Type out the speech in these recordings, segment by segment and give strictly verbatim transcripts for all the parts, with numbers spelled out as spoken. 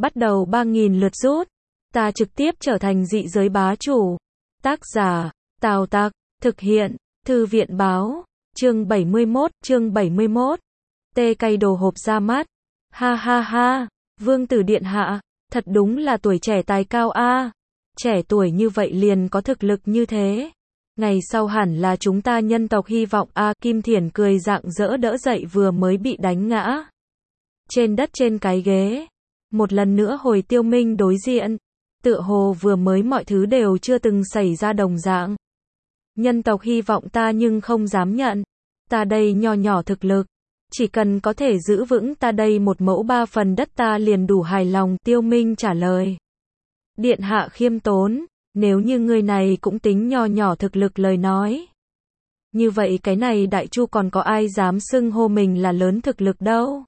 bắt đầu ba nghìn lượt rút. Ta trực tiếp trở thành dị giới bá chủ. Tác giả, Tào Tặc, thực hiện, Thư viện báo, chương bảy mươi mốt, chương bảy mươi mốt. Tê cay đồ hộp ra mắt. Ha ha ha, Vương tử điện hạ, thật đúng là tuổi trẻ tài cao a. Trẻ tuổi như vậy liền có thực lực như thế. Ngày sau hẳn là chúng ta nhân tộc hy vọng a. Kim Thiển cười rạng rỡ đỡ dậy vừa mới bị đánh ngã trên đất trên cái ghế. Một lần nữa hồi Tiêu Minh đối diện. Tựa hồ vừa mới mọi thứ đều chưa từng xảy ra đồng dạng. Nhân tộc hy vọng ta nhưng không dám nhận. Ta đây nho nhỏ thực lực. Chỉ cần có thể giữ vững ta đây một mẫu ba phần đất ta liền đủ hài lòng. Tiêu Minh trả lời. Điện hạ khiêm tốn. Nếu như người này cũng tính nho nhỏ thực lực lời nói. Như vậy cái này Đại Chu còn có ai dám xưng hô mình là lớn thực lực đâu.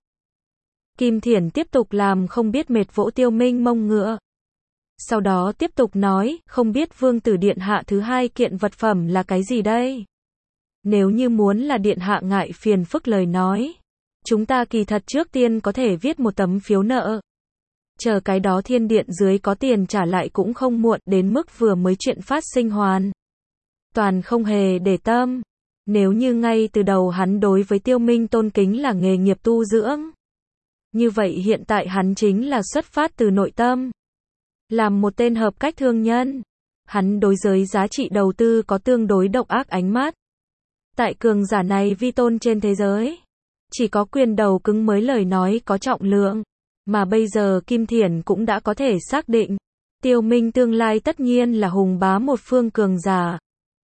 Kim Thiển tiếp tục làm không biết mệt vỗ Tiêu Minh mông ngựa. Sau đó tiếp tục nói, không biết Vương tử điện hạ thứ hai kiện vật phẩm là cái gì đây? Nếu như muốn là điện hạ ngại phiền phức lời nói. Chúng ta kỳ thật trước tiên có thể viết một tấm phiếu nợ. Chờ cái đó thiên điện dưới có tiền trả lại cũng không muộn, đến mức vừa mới chuyện phát sinh hoàn. Toàn không hề để tâm. Nếu như ngay từ đầu hắn đối với Tiêu Minh tôn kính là nghề nghiệp tu dưỡng. Như vậy hiện tại hắn chính là xuất phát từ nội tâm. Làm một tên hợp cách thương nhân. Hắn đối giới giá trị đầu tư có tương đối độc ác ánh mắt. Tại cường giả này vi tôn trên thế giới. Chỉ có quyền đầu cứng mới lời nói có trọng lượng. Mà bây giờ Kim Thiển cũng đã có thể xác định. Tiêu Minh tương lai tất nhiên là hùng bá một phương cường giả.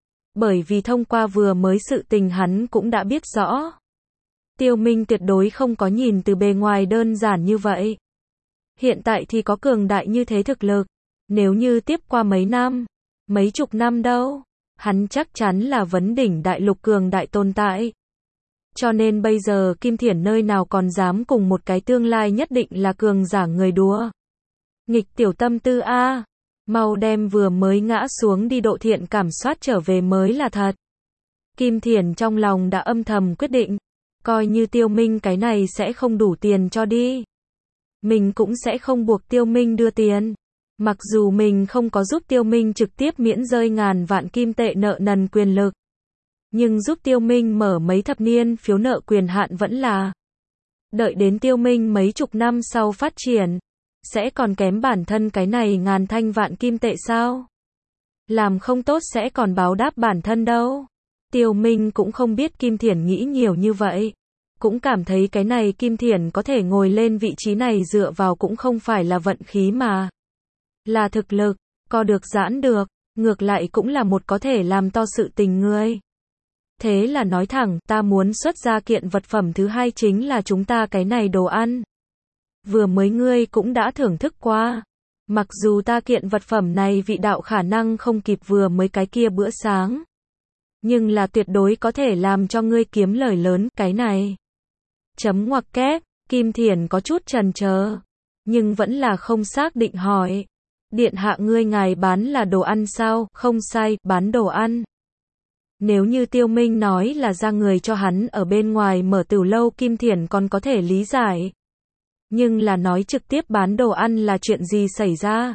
Bởi vì thông qua vừa mới sự tình hắn cũng đã biết rõ. Tiêu Minh tuyệt đối không có nhìn từ bề ngoài đơn giản như vậy. Hiện tại thì có cường đại như thế thực lực. Nếu như tiếp qua mấy năm, mấy chục năm đâu, hắn chắc chắn là vấn đỉnh đại lục cường đại tồn tại. Cho nên bây giờ Kim Thiển nơi nào còn dám cùng một cái tương lai nhất định là cường giả người đùa. Nghịch tiểu tâm tư a, mau đem vừa mới ngã xuống đi độ thiện cảm soát trở về mới là thật. Kim Thiển trong lòng đã âm thầm quyết định, coi như Tiêu Minh cái này sẽ không đủ tiền cho đi. Mình cũng sẽ không buộc Tiêu Minh đưa tiền. Mặc dù mình không có giúp Tiêu Minh trực tiếp miễn rơi ngàn vạn kim tệ nợ nần quyền lực. Nhưng giúp Tiêu Minh mở mấy thập niên phiếu nợ quyền hạn vẫn là. Đợi đến Tiêu Minh mấy chục năm sau phát triển. Sẽ còn kém bản thân cái này ngàn thanh vạn kim tệ sao? Làm không tốt sẽ còn báo đáp bản thân đâu. Tiêu Minh cũng không biết Kim Thiển nghĩ nhiều như vậy. Cũng cảm thấy cái này Kim Thiển có thể ngồi lên vị trí này dựa vào cũng không phải là vận khí mà. Là thực lực, co được giãn được, ngược lại cũng là một có thể làm to sự tình người. Thế là nói thẳng, ta muốn xuất ra kiện vật phẩm thứ hai chính là chúng ta cái này đồ ăn. Vừa mới ngươi cũng đã thưởng thức qua. Mặc dù ta kiện vật phẩm này vị đạo khả năng không kịp vừa mới cái kia bữa sáng. Nhưng là tuyệt đối có thể làm cho ngươi kiếm lời lớn, cái này. Chấm ngoặc kép, Kim Thiển có chút chần chờ. Nhưng vẫn là không xác định hỏi. Điện hạ ngươi ngài bán là đồ ăn sao? Không sai, bán đồ ăn. Nếu như Tiêu Minh nói là ra người cho hắn ở bên ngoài mở tửu lâu Kim Thiển còn có thể lý giải. Nhưng là nói trực tiếp bán đồ ăn là chuyện gì xảy ra?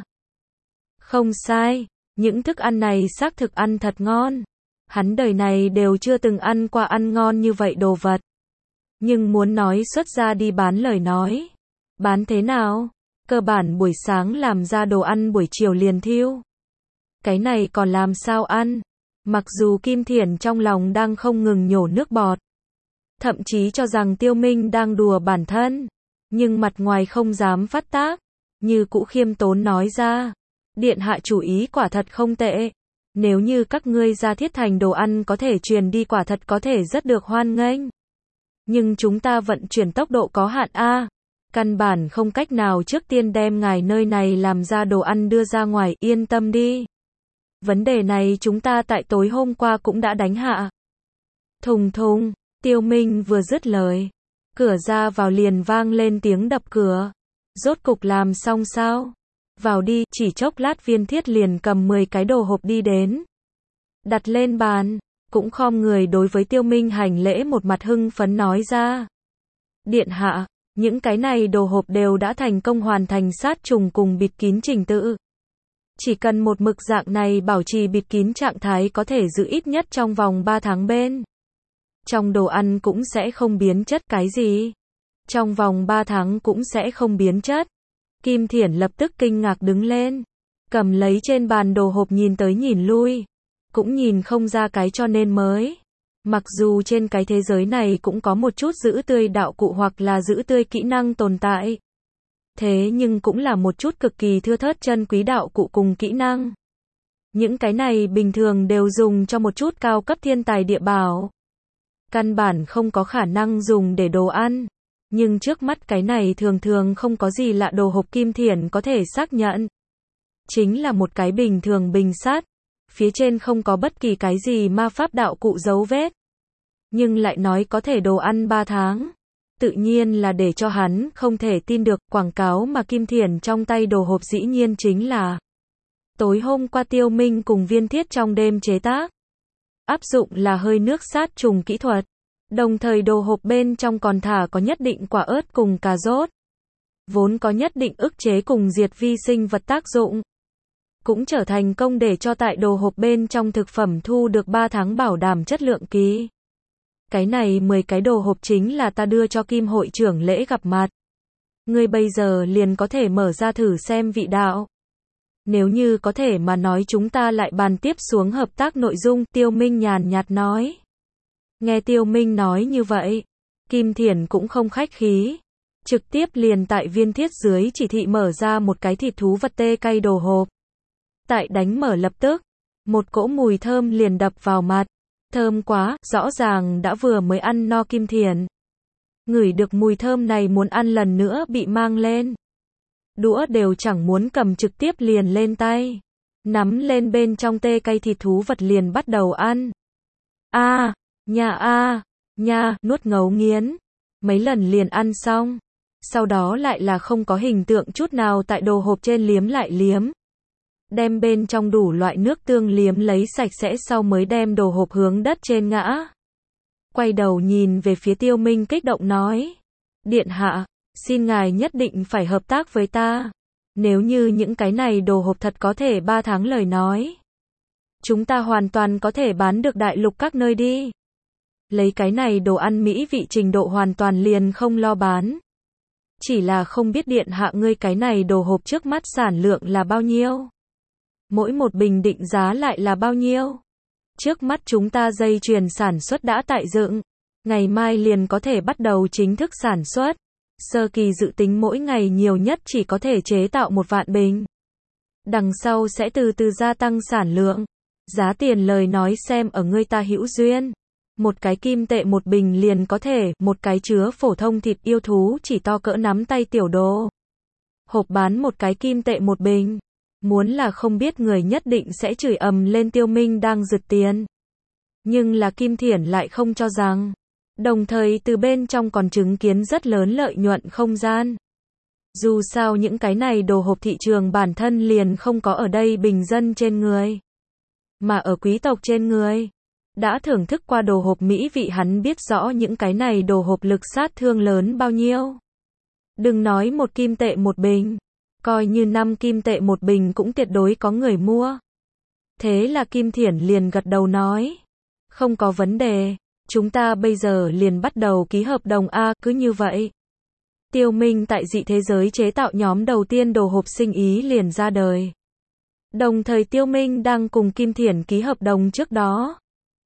Không sai, những thức ăn này xác thực ăn thật ngon. Hắn đời này đều chưa từng ăn qua ăn ngon như vậy đồ vật. Nhưng muốn nói xuất ra đi bán lời nói. Bán thế nào? Cơ bản buổi sáng làm ra đồ ăn buổi chiều liền thiêu. Cái này còn làm sao ăn? Mặc dù Kim Thiển trong lòng đang không ngừng nhổ nước bọt. Thậm chí cho rằng Tiêu Minh đang đùa bản thân. Nhưng mặt ngoài không dám phát tác. Như cũ khiêm tốn nói ra. Điện hạ chủ ý quả thật không tệ. Nếu như các ngươi ra thiết thành đồ ăn có thể truyền đi quả thật có thể rất được hoan nghênh. Nhưng chúng ta vận chuyển tốc độ có hạn a. Căn bản không cách nào trước tiên đem ngài nơi này làm ra đồ ăn đưa ra ngoài, yên tâm đi. Vấn đề này chúng ta tại tối hôm qua cũng đã đánh hạ. Thùng thùng, Tiêu Minh vừa dứt lời. Cửa ra vào liền vang lên tiếng đập cửa. Rốt cục làm xong sao? Vào đi, chỉ chốc lát Viên Thiết liền cầm mười cái đồ hộp đi đến. Đặt lên bàn, cũng khom người đối với Tiêu Minh hành lễ một mặt hưng phấn nói ra. Điện hạ, Những cái này đồ hộp đều đã thành công hoàn thành sát trùng cùng bịt kín trình tự. Chỉ cần một mực dạng này bảo trì bịt kín trạng thái có thể giữ ít nhất trong vòng ba tháng bên. Trong đồ ăn cũng sẽ không biến chất cái gì. Trong vòng ba tháng cũng sẽ không biến chất. Kim Thiển lập tức kinh ngạc đứng lên. Cầm lấy trên bàn đồ hộp nhìn tới nhìn lui. Cũng nhìn không ra cái cho nên mới. Mặc dù trên cái thế giới này cũng có một chút giữ tươi đạo cụ hoặc là giữ tươi kỹ năng tồn tại. Thế nhưng cũng là một chút cực kỳ thưa thớt chân quý đạo cụ cùng kỹ năng. Những cái này bình thường đều dùng cho một chút cao cấp thiên tài địa bảo. Căn bản không có khả năng dùng để đồ ăn. Nhưng trước mắt cái này thường thường không có gì lạ đồ hộp Kim Thiển có thể xác nhận. Chính là một cái bình thường bình sắt. Phía trên không có bất kỳ cái gì ma pháp đạo cụ dấu vết. Nhưng lại nói có thể đồ ăn ba tháng. Tự nhiên là để cho hắn không thể tin được. Quảng cáo mà Kim Thiển trong tay đồ hộp dĩ nhiên chính là tối hôm qua Tiêu Minh cùng Viên Thiết trong đêm chế tác. Áp dụng là hơi nước sát trùng kỹ thuật. Đồng thời đồ hộp bên trong còn thả có nhất định quả ớt cùng cà rốt. Vốn có nhất định ức chế cùng diệt vi sinh vật tác dụng. Cũng trở thành công để cho tại đồ hộp bên trong thực phẩm thu được ba tháng bảo đảm chất lượng ký. Cái này mười cái đồ hộp chính là ta đưa cho Kim hội trưởng lễ gặp mặt. Ngươi bây giờ liền có thể mở ra thử xem vị đạo. Nếu như có thể mà nói chúng ta lại bàn tiếp xuống hợp tác nội dung, Tiêu Minh nhàn nhạt nói. Nghe Tiêu Minh nói như vậy, Kim Thiển cũng không khách khí. Trực tiếp liền tại Viên Thiết dưới chỉ thị mở ra một cái thịt thú vật tê cay đồ hộp. Tại đánh mở lập tức, một cỗ mùi thơm liền đập vào mặt. Thơm quá, rõ ràng đã vừa mới ăn no Kim Thiển. Ngửi được mùi thơm này muốn ăn lần nữa bị mang lên. Đũa đều chẳng muốn cầm trực tiếp liền lên tay. Nắm lên bên trong tê cay thịt thú vật liền bắt đầu ăn. A, à, nha a, à, nha, nuốt ngấu nghiến. Mấy lần liền ăn xong. Sau đó lại là không có hình tượng chút nào tại đồ hộp trên liếm lại liếm. Đem bên trong đủ loại nước tương liếm lấy sạch sẽ sau mới đem đồ hộp hướng đất trên ngã. Quay đầu nhìn về phía Tiêu Minh kích động nói. Điện hạ, xin ngài nhất định phải hợp tác với ta. Nếu như những cái này đồ hộp thật có thể ba tháng lời nói. Chúng ta hoàn toàn có thể bán được đại lục các nơi đi. Lấy cái này đồ ăn mỹ vị trình độ hoàn toàn liền không lo bán. Chỉ là không biết điện hạ ngươi cái này đồ hộp trước mắt sản lượng là bao nhiêu. Mỗi một bình định giá lại là bao nhiêu? Trước mắt chúng ta dây chuyền sản xuất đã tại dựng. Ngày mai liền có thể bắt đầu chính thức sản xuất. Sơ kỳ dự tính mỗi ngày nhiều nhất chỉ có thể chế tạo một vạn bình. Đằng sau sẽ từ từ gia tăng sản lượng. Giá tiền lời nói xem ở ngươi ta hữu duyên. Một cái kim tệ một bình liền có thể, một cái chứa phổ thông thịt yêu thú chỉ to cỡ nắm tay tiểu đồ. Hộp bán một cái kim tệ một bình. Muốn là không biết người nhất định sẽ chửi ầm lên Tiêu Minh đang giật tiền. Nhưng là Kim Thiển lại không cho rằng. Đồng thời từ bên trong còn chứng kiến rất lớn lợi nhuận không gian. Dù sao những cái này đồ hộp thị trường bản thân liền không có ở đây bình dân trên người. Mà ở quý tộc trên người. Đã thưởng thức qua đồ hộp mỹ vị hắn biết rõ những cái này đồ hộp lực sát thương lớn bao nhiêu. Đừng nói một kim tệ một bình. Coi như năm kim tệ một bình cũng tuyệt đối có người mua. Thế là Kim Thiển liền gật đầu nói. Không có vấn đề. Chúng ta bây giờ liền bắt đầu ký hợp đồng A, cứ như vậy. Tiêu Minh tại dị thế giới chế tạo nhóm đầu tiên đồ hộp sinh ý liền ra đời. Đồng thời Tiêu Minh đang cùng Kim Thiển ký hợp đồng trước đó.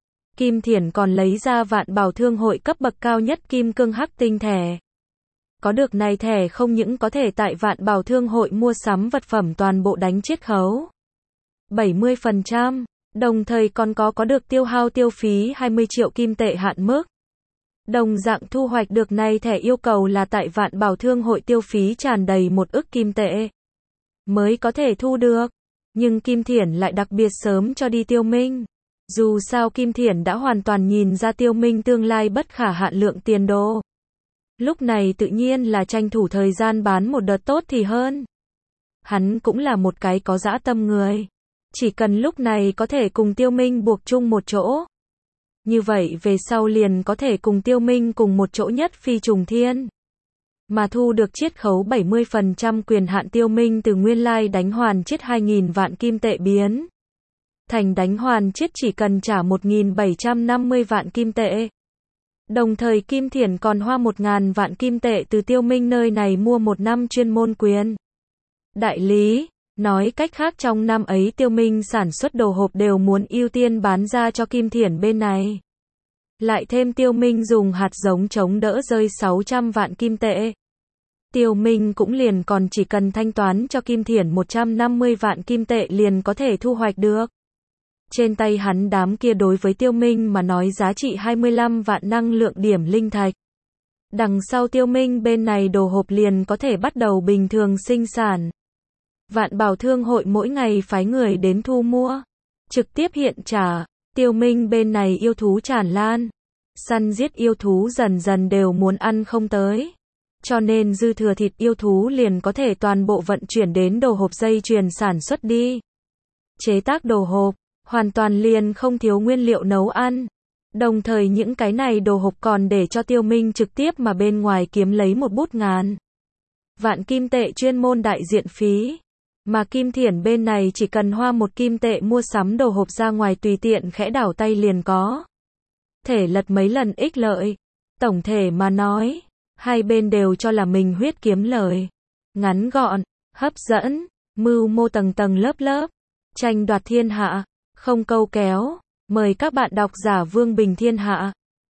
Kim Thiển còn lấy ra vạn bảo thương hội cấp bậc cao nhất kim cương hắc tinh thẻ. Có được này thẻ không những có thể tại vạn bảo thương hội mua sắm vật phẩm toàn bộ đánh chiết khấu bảy mươi phần trăm, đồng thời còn có có được tiêu hao tiêu phí hai mươi triệu kim tệ hạn mức. Đồng dạng thu hoạch được này thẻ yêu cầu là tại vạn bảo thương hội tiêu phí tràn đầy một ức kim tệ mới có thể thu được. Nhưng Kim Thiển lại đặc biệt sớm cho đi Tiêu Minh. Dù sao Kim Thiển đã hoàn toàn nhìn ra Tiêu Minh tương lai bất khả hạn lượng tiền đồ. Lúc này tự nhiên là tranh thủ thời gian bán một đợt tốt thì hơn. Hắn cũng là một cái có dã tâm người. Chỉ cần lúc này có thể cùng Tiêu Minh buộc chung một chỗ. Như vậy về sau liền có thể cùng Tiêu Minh cùng một chỗ nhất phi trùng thiên. mà thu được chiết khấu bảy mươi phần trăm quyền hạn Tiêu Minh từ nguyên lai đánh hoàn chiết hai nghìn vạn kim tệ biến thành đánh hoàn chiết chỉ cần trả một nghìn bảy trăm năm mươi vạn kim tệ. Đồng thời Kim Thiển còn hoa một nghìn vạn kim tệ từ Tiêu Minh nơi này mua một năm chuyên môn quyền đại lý. Nói cách khác trong năm ấy Tiêu Minh sản xuất đồ hộp đều muốn ưu tiên bán ra cho Kim Thiển bên này. Lại thêm Tiêu Minh dùng hạt giống chống đỡ rơi sáu trăm vạn kim tệ. Tiêu Minh cũng liền còn chỉ cần thanh toán cho Kim Thiển một trăm năm mươi vạn kim tệ liền có thể thu hoạch được. Trên tay hắn đám kia đối với Tiêu Minh mà nói giá trị hai mươi lăm vạn năng lượng điểm linh thạch. Đằng sau Tiêu Minh bên này đồ hộp liền có thể bắt đầu bình thường sinh sản. Vạn Bảo Thương hội mỗi ngày phái người đến thu mua, trực tiếp hiện trả. Tiêu Minh bên này yêu thú tràn lan, săn giết yêu thú dần dần đều muốn ăn không tới. Cho nên dư thừa thịt yêu thú liền có thể toàn bộ vận chuyển đến đồ hộp dây chuyền sản xuất đi. Chế tác đồ hộp, hoàn toàn liền không thiếu nguyên liệu nấu ăn. Đồng thời những cái này đồ hộp còn để cho Tiêu Minh trực tiếp mà bên ngoài kiếm lấy một bút ngàn vạn kim tệ chuyên môn đại diện phí. Mà Kim Thiển bên này chỉ cần hoa một kim tệ mua sắm đồ hộp ra ngoài tùy tiện khẽ đảo tay liền có thể lật mấy lần ích lợi. Tổng thể mà nói, hai bên đều cho là mình huyết kiếm lời. Ngắn gọn, hấp dẫn, mưu mô tầng tầng lớp lớp, tranh đoạt thiên hạ, không câu kéo. Mời các bạn đọc giả Vương Bình Thiên Hạ.